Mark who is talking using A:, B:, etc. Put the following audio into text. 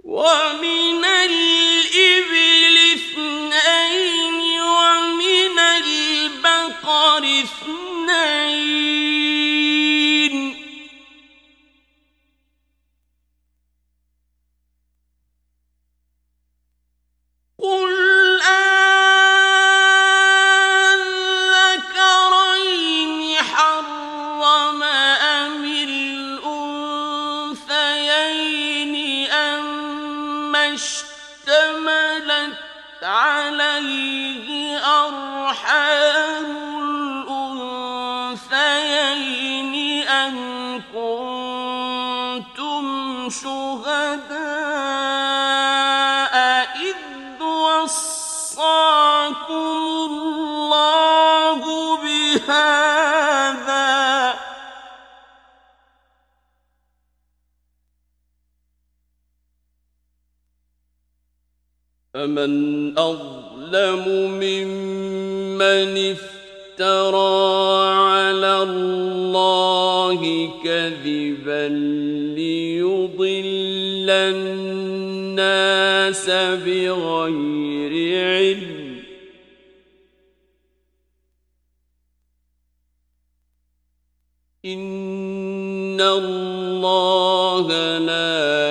A: ومن الإبل اثنين ومن البقر اثنين قل أذكرين حرم أم الأنثيين أما اشتملت عليه أرحام الأنثيين أم كنتم شهداء إذ وصاكم الله بهذا فمن أظلم ممن افترى على الله كذبا ليضل الناس بغير علم إن الله لا